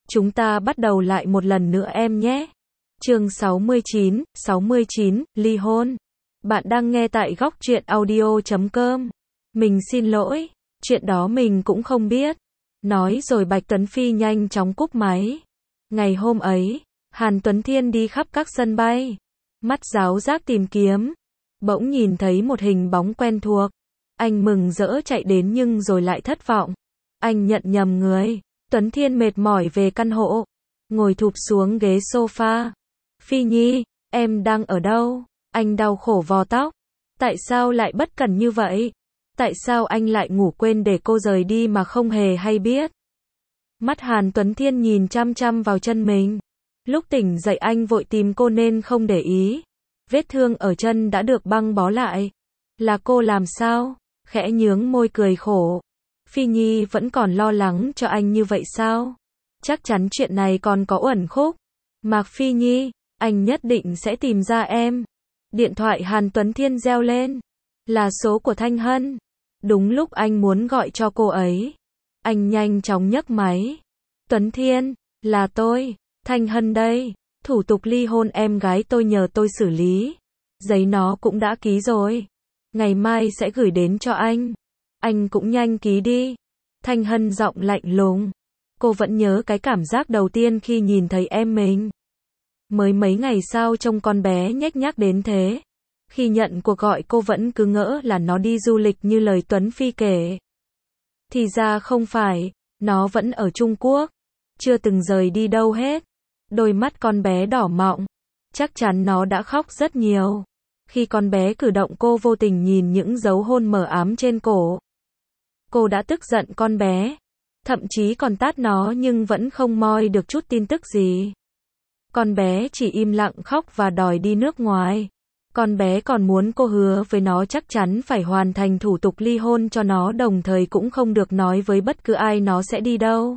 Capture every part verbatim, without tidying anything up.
Chúng ta bắt đầu lại một lần nữa em nhé. Chương sáu mươi chín, sáu mươi chín, ly hôn. Bạn đang nghe tại góc truyện audio chấm com. Mình xin lỗi, chuyện đó mình cũng không biết. Nói rồi Bạch Tuấn Phi nhanh chóng cúp máy. Ngày hôm ấy, Hàn Tuấn Thiên đi khắp các sân bay, mắt giáo giác tìm kiếm, bỗng nhìn thấy một hình bóng quen thuộc. Anh mừng rỡ chạy đến nhưng rồi lại thất vọng. Anh nhận nhầm người. Tuấn Thiên mệt mỏi về căn hộ, ngồi thụp xuống ghế sofa. Phi Nhi, em đang ở đâu? Anh đau khổ vò tóc. Tại sao lại bất cẩn như vậy? Tại sao anh lại ngủ quên để cô rời đi mà không hề hay biết? Mắt Hàn Tuấn Thiên nhìn chăm chăm vào chân mình. Lúc tỉnh dậy anh vội tìm cô nên không để ý. Vết thương ở chân đã được băng bó lại. Là cô làm sao? Khẽ nhướng môi cười khổ. Phi Nhi vẫn còn lo lắng cho anh như vậy sao? Chắc chắn chuyện này còn có uẩn khúc. Mạc Phi Nhi, anh nhất định sẽ tìm ra em. Điện thoại Hàn Tuấn Thiên reo lên. Là số của Thanh Hân. Đúng lúc anh muốn gọi cho cô ấy. Anh nhanh chóng nhấc máy. Tuấn Thiên, là tôi, Thanh Hân đây. Thủ tục ly hôn em gái tôi nhờ tôi xử lý. Giấy nó cũng đã ký rồi. Ngày mai sẽ gửi đến cho anh. Anh cũng nhanh ký đi. Thanh Hân giọng lạnh lùng. Cô vẫn nhớ cái cảm giác đầu tiên khi nhìn thấy em mình. Mới mấy ngày sau trông con bé nhếch nhác đến thế. Khi nhận cuộc gọi cô vẫn cứ ngỡ là nó đi du lịch như lời Tuấn Phi kể. Thì ra không phải, nó vẫn ở Trung Quốc. Chưa từng rời đi đâu hết. Đôi mắt con bé đỏ mọng. Chắc chắn nó đã khóc rất nhiều. Khi con bé cử động cô vô tình nhìn những dấu hôn mờ ám trên cổ. Cô đã tức giận con bé. Thậm chí còn tát nó nhưng vẫn không moi được chút tin tức gì. Con bé chỉ im lặng khóc và đòi đi nước ngoài. Con bé còn muốn cô hứa với nó chắc chắn phải hoàn thành thủ tục ly hôn cho nó, đồng thời cũng không được nói với bất cứ ai nó sẽ đi đâu.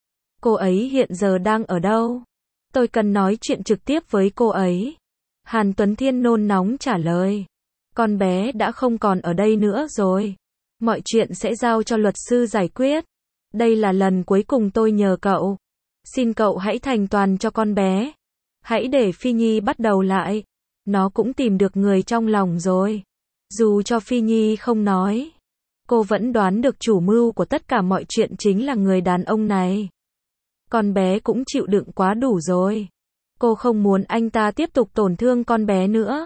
Cô ấy hiện giờ đang ở đâu? Tôi cần nói chuyện trực tiếp với cô ấy. Hàn Tuấn Thiên nôn nóng trả lời. Con bé đã không còn ở đây nữa rồi. Mọi chuyện sẽ giao cho luật sư giải quyết. Đây là lần cuối cùng tôi nhờ cậu. Xin cậu hãy thành toàn cho con bé. Hãy để Phi Nhi bắt đầu lại. Nó cũng tìm được người trong lòng rồi. Dù cho Phi Nhi không nói, cô vẫn đoán được chủ mưu của tất cả mọi chuyện chính là người đàn ông này. Con bé cũng chịu đựng quá đủ rồi. Cô không muốn anh ta tiếp tục tổn thương con bé nữa.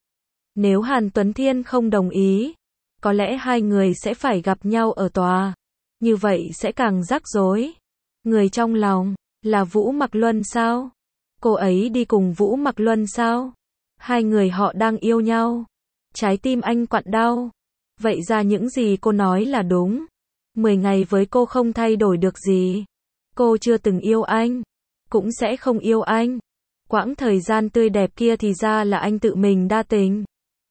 Nếu Hàn Tuấn Thiên không đồng ý, có lẽ hai người sẽ phải gặp nhau ở tòa. Như vậy sẽ càng rắc rối. Người trong lòng, là Vũ Mặc Luân sao? Cô ấy đi cùng Vũ Mặc Luân sao? Hai người họ đang yêu nhau. Trái tim anh quặn đau. Vậy ra những gì cô nói là đúng. Mười ngày với cô không thay đổi được gì. Cô chưa từng yêu anh. Cũng sẽ không yêu anh. Quãng thời gian tươi đẹp kia thì ra là anh tự mình đa tình.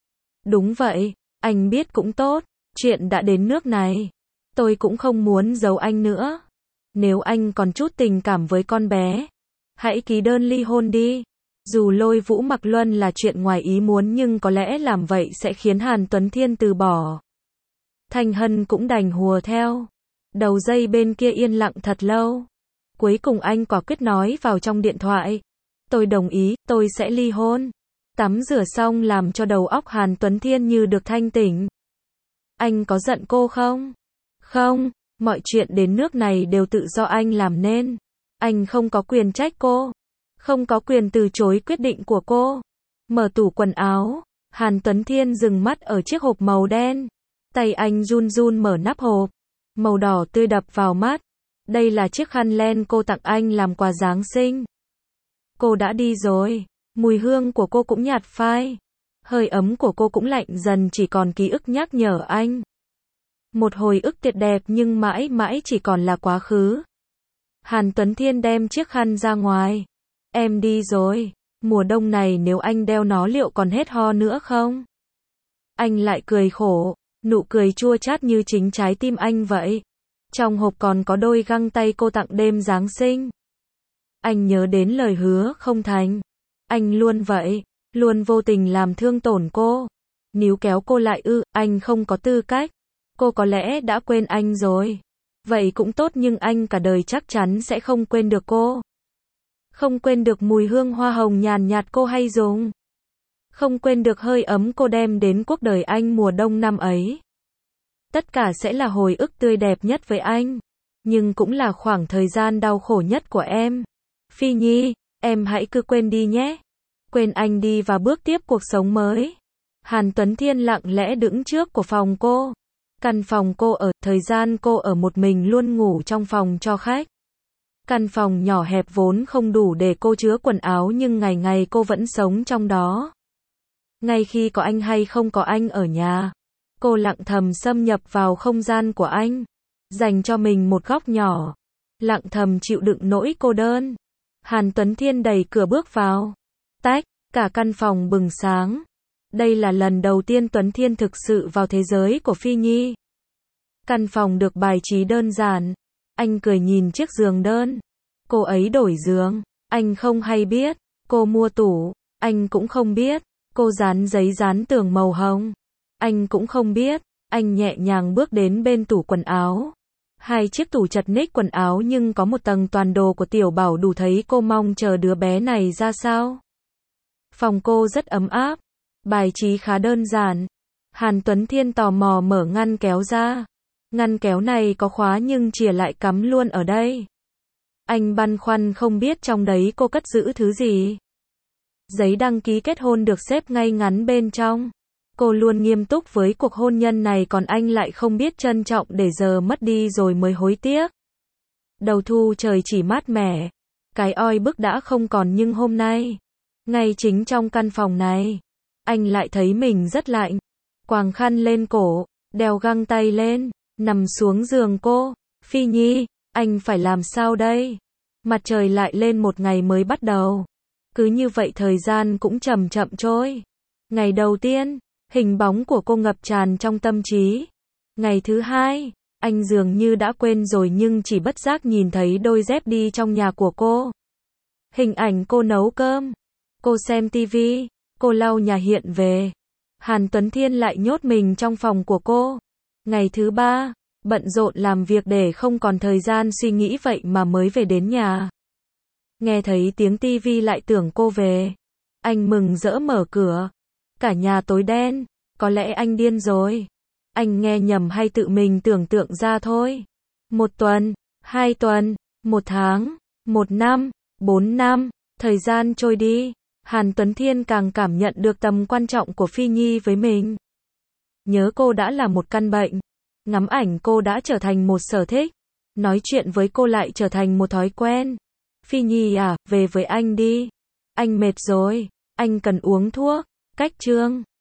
Đúng vậy, anh biết cũng tốt. Chuyện đã đến nước này. Tôi cũng không muốn giấu anh nữa. Nếu anh còn chút tình cảm với con bé, hãy ký đơn ly hôn đi. Dù lôi Vũ Mặc Luân là chuyện ngoài ý muốn nhưng có lẽ làm vậy sẽ khiến Hàn Tuấn Thiên từ bỏ. Thanh Hân cũng đành hùa theo. Đầu dây bên kia yên lặng thật lâu. Cuối cùng anh quả quyết nói vào trong điện thoại. Tôi đồng ý, tôi sẽ ly hôn. Tắm rửa xong làm cho đầu óc Hàn Tuấn Thiên như được thanh tỉnh. Anh có giận cô không? Không, mọi chuyện đến nước này đều tự do anh làm nên. Anh không có quyền trách cô. Không có quyền từ chối quyết định của cô. Mở tủ quần áo. Hàn Tuấn Thiên dừng mắt ở chiếc hộp màu đen. Tay anh run run mở nắp hộp. Màu đỏ tươi đập vào mắt. Đây là chiếc khăn len cô tặng anh làm quà Giáng sinh. Cô đã đi rồi. Mùi hương của cô cũng nhạt phai. Hơi ấm của cô cũng lạnh dần, chỉ còn ký ức nhắc nhở anh. Một hồi ức tuyệt đẹp nhưng mãi mãi chỉ còn là quá khứ. Hàn Tuấn Thiên đem chiếc khăn ra ngoài. Em đi rồi. Mùa đông này nếu anh đeo nó liệu còn hết ho nữa không? Anh lại cười khổ. Nụ cười chua chát như chính trái tim anh vậy. Trong hộp còn có đôi găng tay cô tặng đêm Giáng sinh. Anh nhớ đến lời hứa không thành. Anh luôn vậy. Luôn vô tình làm thương tổn cô. Níu kéo cô lại ư, anh không có tư cách. Cô có lẽ đã quên anh rồi. Vậy cũng tốt nhưng anh cả đời chắc chắn sẽ không quên được cô. Không quên được mùi hương hoa hồng nhàn nhạt cô hay dùng. Không quên được hơi ấm cô đem đến cuộc đời anh mùa đông năm ấy. Tất cả sẽ là hồi ức tươi đẹp nhất với anh. Nhưng cũng là khoảng thời gian đau khổ nhất của em. Phi Nhi, em hãy cứ quên đi nhé. Quên anh đi và bước tiếp cuộc sống mới. Hàn Tuấn Thiên lặng lẽ đứng trước của phòng cô. Căn phòng cô ở, thời gian cô ở một mình luôn ngủ trong phòng cho khách. Căn phòng nhỏ hẹp vốn không đủ để cô chứa quần áo nhưng ngày ngày cô vẫn sống trong đó. Ngay khi có anh hay không có anh ở nhà, cô lặng thầm xâm nhập vào không gian của anh, dành cho mình một góc nhỏ, lặng thầm chịu đựng nỗi cô đơn. Hàn Tuấn Thiên đẩy cửa bước vào. Tách, cả căn phòng bừng sáng. Đây là lần đầu tiên Tuấn Thiên thực sự vào thế giới của Phi Nhi. Căn phòng được bài trí đơn giản. Anh cười nhìn chiếc giường đơn. Cô ấy đổi giường. Anh không hay biết. Cô mua tủ. Anh cũng không biết. Cô dán giấy dán tường màu hồng. Anh cũng không biết. Anh nhẹ nhàng bước đến bên tủ quần áo. Hai chiếc tủ chật ních quần áo nhưng có một tầng toàn đồ của Tiểu Bảo đủ thấy cô mong chờ đứa bé này ra sao. Phòng cô rất ấm áp. Bài trí khá đơn giản. Hàn Tuấn Thiên tò mò mở ngăn kéo ra. Ngăn kéo này có khóa nhưng chìa lại cắm luôn ở đây. Anh băn khoăn không biết trong đấy cô cất giữ thứ gì. Giấy đăng ký kết hôn được xếp ngay ngắn bên trong. Cô luôn nghiêm túc với cuộc hôn nhân này còn anh lại không biết trân trọng để giờ mất đi rồi mới hối tiếc. Đầu thu trời chỉ mát mẻ. Cái oi bức đã không còn nhưng hôm nay, ngay chính trong căn phòng này, anh lại thấy mình rất lạnh. Quàng khăn lên cổ, đeo găng tay lên, nằm xuống giường cô. Phi Nhi, anh phải làm sao đây? Mặt trời lại lên một ngày mới bắt đầu. Cứ như vậy thời gian cũng chậm chậm trôi. Ngày đầu tiên, hình bóng của cô ngập tràn trong tâm trí. Ngày thứ hai, anh dường như đã quên rồi nhưng chỉ bất giác nhìn thấy đôi dép đi trong nhà của cô. Hình ảnh cô nấu cơm, cô xem tivi, cô lau nhà hiện về. Hàn Tuấn Thiên lại nhốt mình trong phòng của cô. Ngày thứ ba, bận rộn làm việc để không còn thời gian suy nghĩ vậy mà mới về đến nhà. Nghe thấy tiếng tivi lại tưởng cô về. Anh mừng rỡ mở cửa. Cả nhà tối đen. Có lẽ anh điên rồi. Anh nghe nhầm hay tự mình tưởng tượng ra thôi. Một tuần, hai tuần, một tháng, một năm, bốn năm, thời gian trôi đi. Hàn Tuấn Thiên càng cảm nhận được tầm quan trọng của Phi Nhi với mình. Nhớ cô đã là một căn bệnh. Ngắm ảnh cô đã trở thành một sở thích. Nói chuyện với cô lại trở thành một thói quen. Phi Nhi à, về với anh đi. Anh mệt rồi. Anh cần uống thuốc. Cách chương